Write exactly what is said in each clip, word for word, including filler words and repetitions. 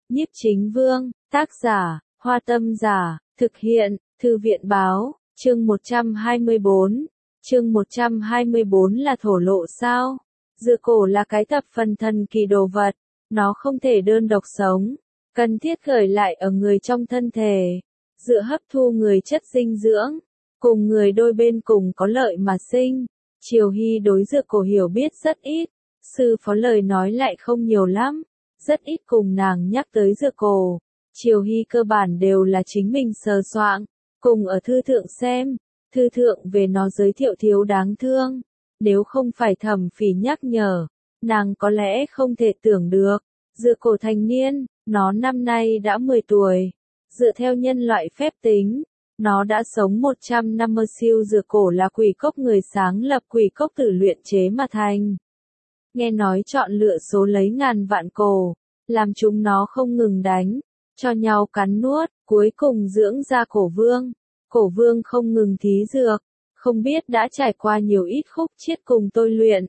Nhiếp Chính Vương, tác giả, Hoa Tâm Giả, thực hiện, Thư viện Báo, chương một trăm hai mươi bốn. Chương một trăm hai mươi bốn là thổ lộ sao? Dựa cổ là cái thập phần thần kỳ đồ vật, nó không thể đơn độc sống, cần thiết gửi lại ở người trong thân thể, dựa hấp thu người chất dinh dưỡng, cùng người đôi bên cùng có lợi mà sinh. Triều Hy đối dựa cổ hiểu biết rất ít, sư phó lời nói lại không nhiều lắm, rất ít cùng nàng nhắc tới dựa cổ. Triều Hy cơ bản đều là chính mình sờ soạng, cùng ở thư thượng xem, thư thượng về nó giới thiệu thiếu đáng thương. Nếu không phải Thẩm Phỉ nhắc nhở, nàng có lẽ không thể tưởng được. Dựa cổ thành niên, nó năm nay đã mười tuổi. Dựa theo nhân loại phép tính, nó đã sống một trăm năm. Siêu dựa cổ là quỷ cốc người sáng lập quỷ cốc tự luyện chế mà thành. Nghe nói chọn lựa số lấy ngàn vạn cổ, làm chúng nó không ngừng đánh, cho nhau cắn nuốt, cuối cùng dưỡng ra cổ vương. Cổ vương không ngừng thí dược, không biết đã trải qua nhiều ít khúc chiết cùng tôi luyện.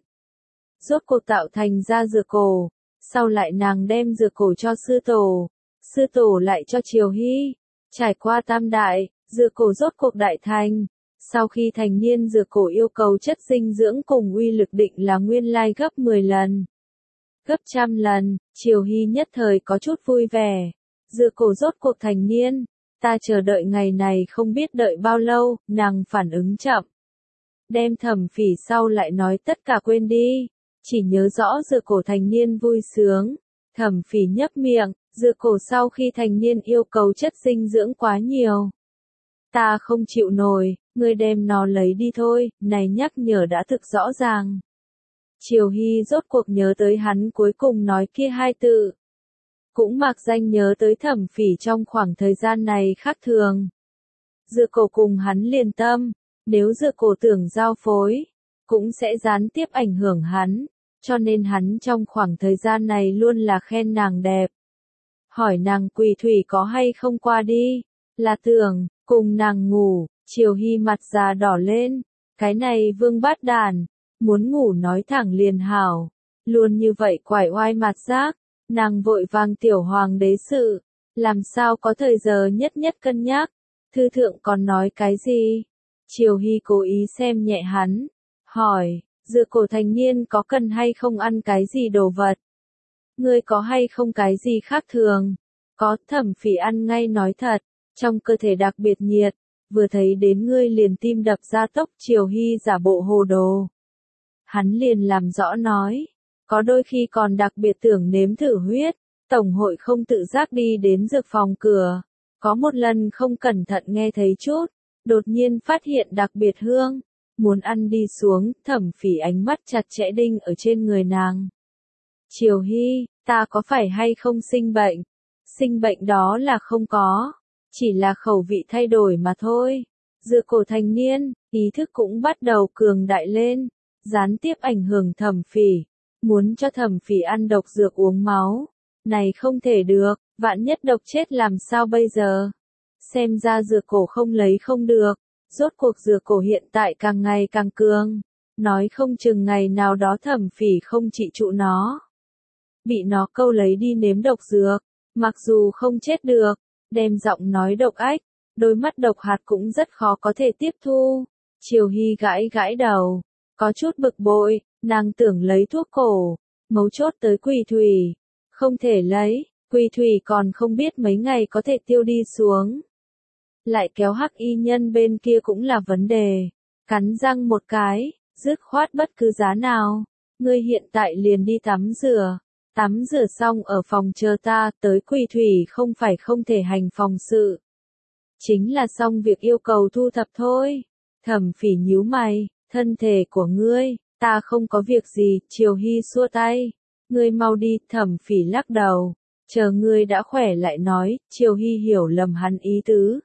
Rốt cuộc tạo thành ra dược cổ, sau lại nàng đem dược cổ cho sư tổ, sư tổ lại cho Triều Hy. Trải qua tam đại, dược cổ rốt cuộc đại thành. Sau khi thành niên dược cổ yêu cầu chất dinh dưỡng cùng uy lực định là nguyên lai gấp mười lần. Gấp trăm lần, Triều Hy nhất thời có chút vui vẻ. Dược cổ rốt cuộc thành niên, ta chờ đợi ngày này không biết đợi bao lâu, nàng phản ứng chậm. Đem Thẩm Phỉ sau lại nói tất cả quên đi, chỉ nhớ rõ dược cổ thành niên vui sướng. Thẩm Phỉ nhấp miệng, dược cổ sau khi thành niên yêu cầu chất dinh dưỡng quá nhiều. Ta không chịu nổi, ngươi đem nó lấy đi thôi, này nhắc nhở đã thực rõ ràng. Triều Hy rốt cuộc nhớ tới hắn cuối cùng nói kia hai tự. Cũng mặc danh nhớ tới Thẩm Phỉ trong khoảng thời gian này khác thường. Dựa cổ cùng hắn liền tâm, nếu dựa cổ tưởng giao phối, cũng sẽ gián tiếp ảnh hưởng hắn, cho nên hắn trong khoảng thời gian này luôn là khen nàng đẹp. Hỏi nàng Quỳ Thủy có hay không qua đi, là tưởng, cùng nàng ngủ. Triều Hy mặt già đỏ lên, cái này vương bát đàn, muốn ngủ nói thẳng liền hảo, luôn như vậy quải oai mặt giác. Nàng vội vàng tiểu hoàng đế sự, làm sao có thời giờ nhất nhất cân nhắc. Thư thượng còn nói cái gì? Triều Hy cố ý xem nhẹ hắn, hỏi, dựa cổ thành niên có cần hay không ăn cái gì đồ vật? Ngươi có hay không cái gì khác thường? Có. Thẩm Phỉ ăn ngay nói thật, trong cơ thể đặc biệt nhiệt, vừa thấy đến ngươi liền tim đập ra tốc. Triều Hy giả bộ hồ đồ. Hắn liền làm rõ nói. Có đôi khi còn đặc biệt tưởng nếm thử huyết, tổng hội không tự giác đi đến dược phòng cửa. Có một lần không cẩn thận nghe thấy chút, đột nhiên phát hiện đặc biệt hương, muốn ăn đi xuống. Thẩm Phỉ ánh mắt chặt chẽ đinh ở trên người nàng. Triều Hy, ta có phải hay không sinh bệnh? Sinh bệnh đó là không có, chỉ là khẩu vị thay đổi mà thôi. Dựa cổ thành niên, ý thức cũng bắt đầu cường đại lên, gián tiếp ảnh hưởng Thẩm Phỉ. Muốn cho Thẩm Phỉ ăn độc dược uống máu, này không thể được, vạn nhất độc chết làm sao bây giờ? Xem ra dược cổ không lấy không được, rốt cuộc dược cổ hiện tại càng ngày càng cường, nói không chừng ngày nào đó Thẩm Phỉ không trị trụ nó. Bị nó câu lấy đi nếm độc dược, mặc dù không chết được, đem giọng nói độc ách, đôi mắt độc hạt cũng rất khó có thể tiếp thu. Triều Hy gãi gãi đầu, có chút bực bội. Nàng tưởng lấy thuốc cổ, mấu chốt tới Quỳ Thủy, không thể lấy, Quỳ Thủy còn không biết mấy ngày có thể tiêu đi xuống. Lại kéo Hắc Y nhân bên kia cũng là vấn đề, cắn răng một cái, dứt khoát bất cứ giá nào, ngươi hiện tại liền đi tắm rửa, tắm rửa xong ở phòng chờ ta. Tới Quỳ Thủy không phải không thể hành phòng sự, chính là xong việc yêu cầu thu thập thôi. Thẩm Phỉ nhíu mày, thân thể của ngươi. Ta không có việc gì. Triều Hy xua tay. Ngươi mau đi. Thẩm Phỉ lắc đầu. Chờ ngươi đã khỏe lại nói. Triều Hy hiểu lầm hắn ý tứ.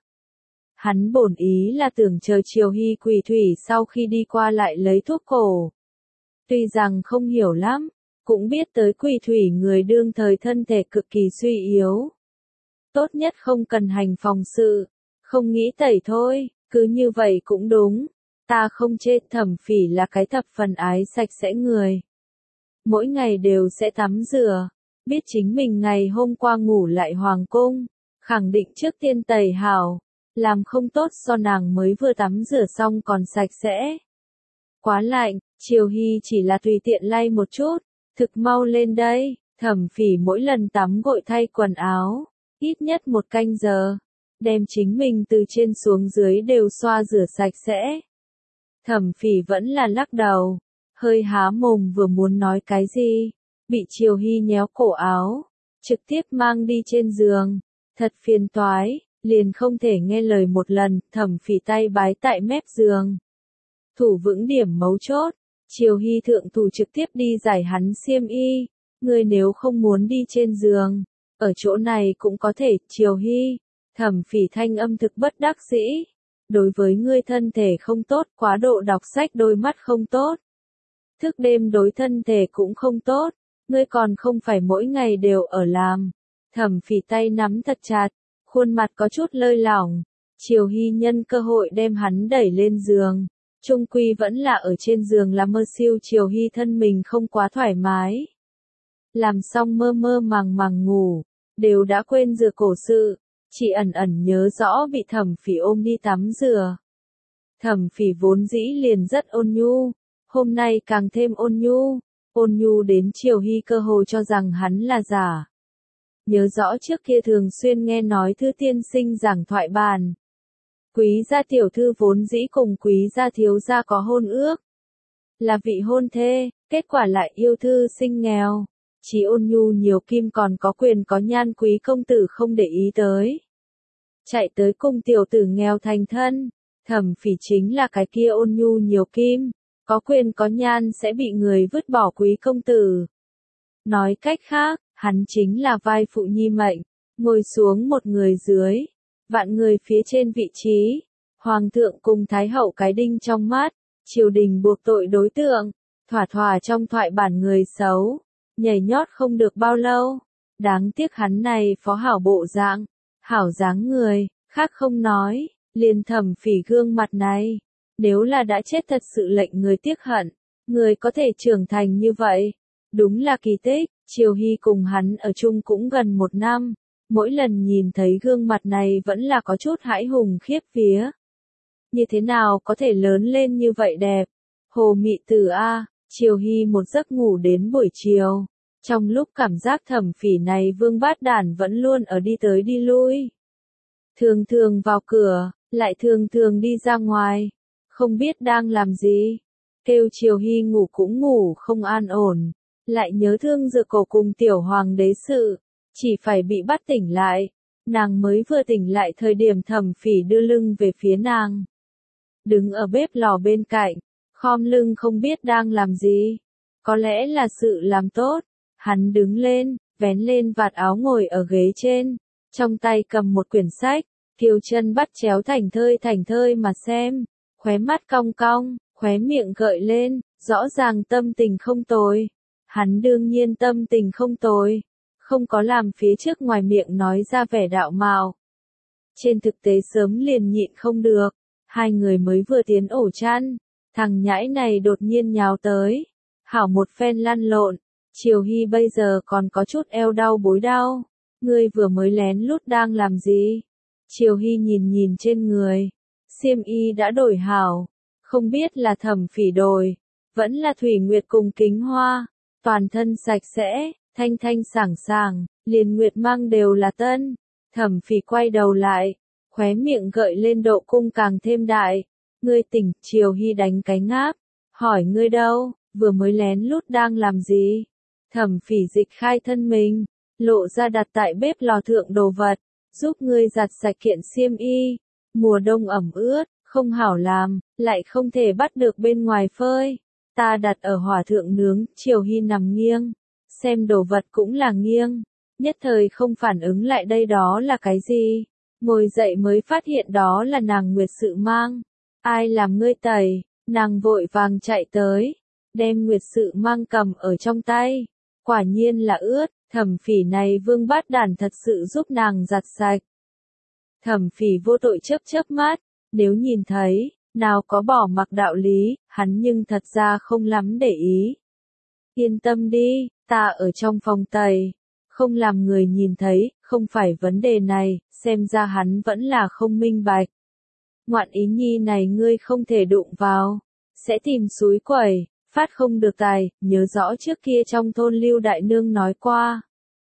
Hắn bổn ý là tưởng chờ Triều Hy Quỳ Thủy sau khi đi qua lại lấy thuốc cổ. Tuy rằng không hiểu lắm, cũng biết tới Quỳ Thủy người đương thời thân thể cực kỳ suy yếu. Tốt nhất không cần hành phòng sự, không nghĩ tẩy thôi, cứ như vậy cũng đúng. Ta không chê. Thẩm Phỉ là cái thập phần ái sạch sẽ người. Mỗi ngày đều sẽ tắm rửa, biết chính mình ngày hôm qua ngủ lại hoàng cung, khẳng định trước tiên tẩy hảo, làm không tốt do nàng mới vừa tắm rửa xong còn sạch sẽ. Quá lạnh, Triều Hy chỉ là tùy tiện lay một chút, thực mau lên đây, Thẩm Phỉ mỗi lần tắm gội thay quần áo, ít nhất một canh giờ, đem chính mình từ trên xuống dưới đều xoa rửa sạch sẽ. Thẩm Phỉ vẫn là lắc đầu, hơi há mồm vừa muốn nói cái gì, bị Triều Hy nhéo cổ áo, trực tiếp mang đi trên giường, thật phiền toái, liền không thể nghe lời một lần, Thẩm Phỉ tay bái tại mép giường. Thủ vững điểm mấu chốt, Triều Hy thượng thủ trực tiếp đi giải hắn xiêm y, ngươi nếu không muốn đi trên giường, ở chỗ này cũng có thể, Triều Hy, Thẩm Phỉ thanh âm thực bất đắc dĩ, đối với ngươi thân thể không tốt, quá độ đọc sách đôi mắt không tốt, thức đêm đối thân thể cũng không tốt, ngươi còn không phải mỗi ngày đều ở làm. Thẩm Phỉ tay nắm thật chặt, khuôn mặt có chút lơi lỏng, Triều Hy nhân cơ hội đem hắn đẩy lên giường. Trung quy vẫn là ở trên giường là mơ siêu, Triều Hy thân mình không quá thoải mái. Làm xong mơ mơ màng màng ngủ, đều đã quên rửa cổ sự, chỉ ẩn ẩn nhớ rõ bị Thẩm Phỉ ôm đi tắm rửa. Thẩm Phỉ vốn dĩ liền rất ôn nhu, hôm nay càng thêm ôn nhu, ôn nhu đến Triều Hy cơ hồ cho rằng hắn là giả. Nhớ rõ trước kia thường xuyên nghe nói Thư tiên sinh giảng thoại bàn. Quý gia tiểu thư vốn dĩ cùng quý gia thiếu gia có hôn ước, là vị hôn thê, kết quả lại yêu thư sinh nghèo, chỉ ôn nhu nhiều kim còn có quyền có nhan quý công tử không để ý tới. Chạy tới cung tiểu tử nghèo thành thân, Thẩm Phỉ chính là cái kia ôn nhu nhiều kim, có quyền có nhan sẽ bị người vứt bỏ quý công tử. Nói cách khác, hắn chính là vai phụ nhi mệnh, ngồi xuống một người dưới. Vạn người phía trên vị trí, Hoàng thượng cùng Thái hậu cái đinh trong mắt, triều đình buộc tội đối tượng, thỏa thỏa trong thoại bản người xấu, nhảy nhót không được bao lâu, đáng tiếc hắn này phó hảo bộ dạng, hảo dáng người, khác không nói, liền Thẩm Phỉ gương mặt này, nếu là đã chết thật sự lệnh người tiếc hận, người có thể trưởng thành như vậy, đúng là kỳ tích. Triều Hy cùng hắn ở chung cũng gần một năm. Mỗi lần nhìn thấy gương mặt này vẫn là có chút hãi hùng khiếp vía. Như thế nào có thể lớn lên như vậy đẹp? Hồ mị tử a, Triều Hy một giấc ngủ đến buổi chiều. Trong lúc cảm giác Thẩm Phỉ này vương bát đản vẫn luôn ở đi tới đi lui. Thường thường vào cửa, lại thường thường đi ra ngoài. Không biết đang làm gì. Kêu Triều Hy ngủ cũng ngủ không an ổn. Lại nhớ thương rửa cổ cùng tiểu hoàng đế sự. Chỉ phải bị bắt tỉnh lại, nàng mới vừa tỉnh lại thời điểm Thẩm Phỉ đưa lưng về phía nàng. Đứng ở bếp lò bên cạnh, khom lưng không biết đang làm gì. Có lẽ là sự làm tốt, hắn đứng lên, vén lên vạt áo ngồi ở ghế trên, trong tay cầm một quyển sách, kiều chân bắt chéo thành thơi thành thơi mà xem, khóe mắt cong cong, khóe miệng gợi lên, rõ ràng tâm tình không tồi. Hắn đương nhiên tâm tình không tồi. Không có làm phía trước ngoài miệng nói ra vẻ đạo mạo. Trên thực tế sớm liền nhịn không được, hai người mới vừa tiến ổ chăn, thằng nhãi này đột nhiên nhào tới, hảo một phen lăn lộn, Triều Hy bây giờ còn có chút eo đau bối đau, ngươi vừa mới lén lút đang làm gì? Triều Hy nhìn nhìn trên người, xiêm y đã đổi hảo, không biết là Thẩm Phỉ đổi, vẫn là Thủy Nguyệt cùng Kính Hoa, toàn thân sạch sẽ. Thanh thanh sảng sảng, liền nguyệt mang đều là tân. Thẩm Phỉ quay đầu lại, khóe miệng gợi lên độ cung càng thêm đại. Ngươi tỉnh, Triều Hy đánh cái ngáp, hỏi ngươi đâu, vừa mới lén lút đang làm gì? Thẩm Phỉ dịch khai thân mình, lộ ra đặt tại bếp lò thượng đồ vật, giúp ngươi giặt sạch kiện xiêm y. Mùa đông ẩm ướt, không hảo làm, lại không thể bắt được bên ngoài phơi. Ta đặt ở hỏa thượng nướng, Triều Hy nằm nghiêng. Xem đồ vật cũng là nghiêng, nhất thời không phản ứng lại đây đó là cái gì, ngồi dậy mới phát hiện đó là nàng Nguyệt Sự mang, ai làm ngươi tẩy, nàng vội vàng chạy tới, đem Nguyệt Sự mang cầm ở trong tay, quả nhiên là ướt, Thẩm Phỉ này vương bát đản thật sự giúp nàng giặt sạch. Thẩm Phỉ vô tội chớp chớp mắt, nếu nhìn thấy, nào có bỏ mặc đạo lý, hắn nhưng thật ra không lắm để ý. Yên tâm đi, ta ở trong phòng tẩy, không làm người nhìn thấy, không phải vấn đề này, xem ra hắn vẫn là không minh bạch. Ngoạn ý nhi này ngươi không thể đụng vào, sẽ tìm súi quẩy, phát không được tài, nhớ rõ trước kia trong thôn Lưu Đại Nương nói qua.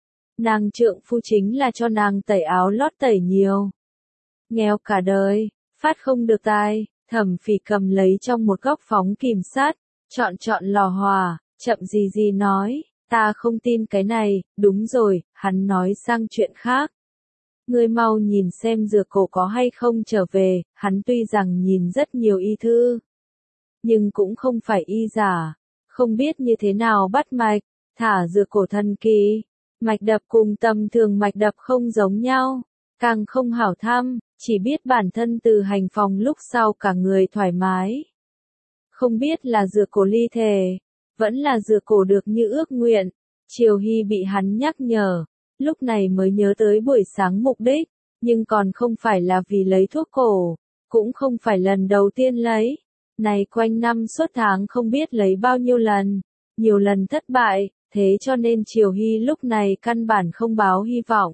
Nàng trượng phu chính là cho nàng tẩy áo lót tẩy nhiều. Nghèo cả đời, phát không được tài, Thẩm Phỉ cầm lấy trong một góc phóng kìm sát, chọn chọn lò hỏa, chậm gì gì nói, ta không tin cái này, đúng rồi, hắn nói sang chuyện khác. Ngươi mau nhìn xem Dược Cổ có hay không trở về, hắn tuy rằng nhìn rất nhiều y thư, nhưng cũng không phải y giả, không biết như thế nào bắt mạch, thả Dược Cổ thần kỳ, mạch đập cùng tầm thường mạch đập không giống nhau, càng không hảo thăm, chỉ biết bản thân từ hành phòng lúc sau cả người thoải mái. Không biết là Dược Cổ ly thể, vẫn là Dược Cổ được như ước nguyện, Triều Hy bị hắn nhắc nhở, lúc này mới nhớ tới buổi sáng mục đích, nhưng còn không phải là vì lấy thuốc cổ, cũng không phải lần đầu tiên lấy, này quanh năm suốt tháng không biết lấy bao nhiêu lần, nhiều lần thất bại, thế cho nên Triều Hy lúc này căn bản không báo hy vọng.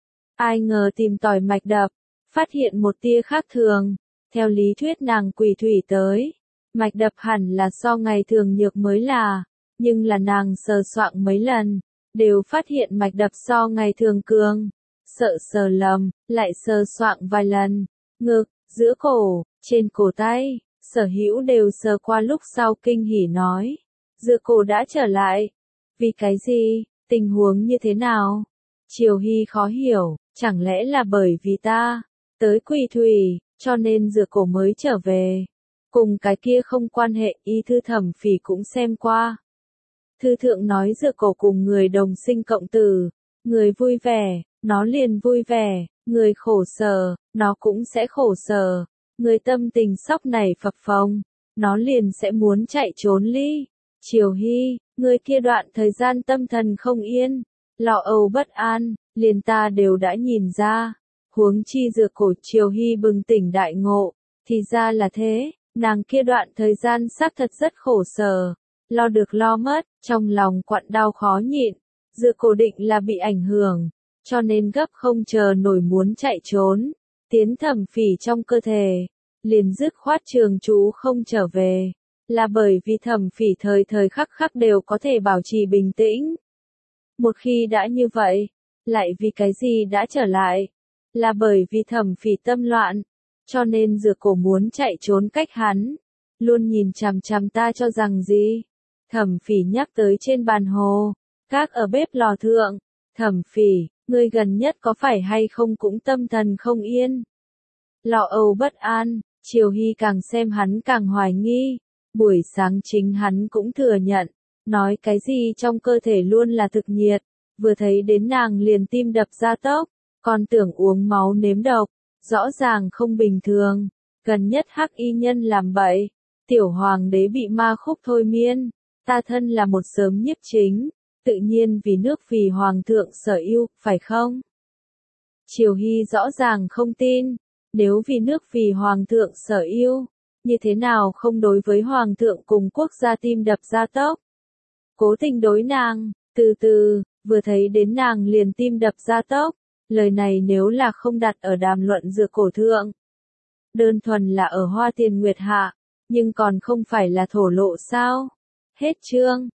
Ai ngờ tìm tòi mạch đập, phát hiện một tia khác thường, theo lý thuyết nàng quỷ thủy tới, mạch đập hẳn là so ngày thường nhược mới là, nhưng là nàng sờ soạng mấy lần, đều phát hiện mạch đập so ngày thường cường, sợ sờ lầm, lại sờ soạng vài lần, ngực, giữa cổ, trên cổ tay, sở hữu đều sờ qua lúc sau kinh hỉ nói, Dược Cổ đã trở lại, vì cái gì, tình huống như thế nào? Triều Hy khó hiểu, chẳng lẽ là bởi vì ta, tới quỷ thủy, cho nên Dược Cổ mới trở về, cùng cái kia không quan hệ, y thư Thẩm Phỉ cũng xem qua. Thư thượng nói Dược Cổ cùng người đồng sinh cộng tử, người vui vẻ, nó liền vui vẻ, người khổ sở, nó cũng sẽ khổ sở, người tâm tình sóc nảy phập phồng, nó liền sẽ muốn chạy trốn ly. Triều Hy, người kia đoạn thời gian tâm thần không yên, lo âu bất an, liền ta đều đã nhìn ra, huống chi Dược Cổ. Triều Hy bừng tỉnh đại ngộ, thì ra là thế, nàng kia đoạn thời gian xác thật rất khổ sở. Lo được lo mất, trong lòng quặn đau khó nhịn, Dược Cổ định là bị ảnh hưởng, cho nên gấp không chờ nổi muốn chạy trốn, tiến Thẩm Phỉ trong cơ thể, liền dứt khoát trường trú không trở về, là bởi vì Thẩm Phỉ thời thời khắc khắc đều có thể bảo trì bình tĩnh. Một khi đã như vậy, lại vì cái gì đã trở lại, là bởi vì Thẩm Phỉ tâm loạn, cho nên Dược Cổ muốn chạy trốn cách hắn, luôn nhìn chằm chằm ta cho rằng gì. Thẩm Phỉ nhắc tới trên bàn hồ, các ở bếp lò thượng, Thẩm Phỉ, ngươi gần nhất có phải hay không cũng tâm thần không yên. Lo âu bất an, Triều Hy càng xem hắn càng hoài nghi, buổi sáng chính hắn cũng thừa nhận, nói cái gì trong cơ thể luôn là thực nhiệt, vừa thấy đến nàng liền tim đập ra tốc, còn tưởng uống máu nếm độc, rõ ràng không bình thường, gần nhất hắc y nhân làm bậy, tiểu hoàng đế bị ma khúc thôi miên. Ta thân là một sớm nhiếp chính, tự nhiên vì nước vì hoàng thượng sở yêu, phải không? Triều Hy rõ ràng không tin, nếu vì nước vì hoàng thượng sở yêu, như thế nào không đối với hoàng thượng cùng quốc gia tim đập ra tốc? Cố tình đối nàng, từ từ, vừa thấy đến nàng liền tim đập ra tốc, lời này nếu là không đặt ở đàm luận Dược Cổ thượng, đơn thuần là ở Hoa Tiền Nguyệt hạ, nhưng còn không phải là thổ lộ sao? Hết chương.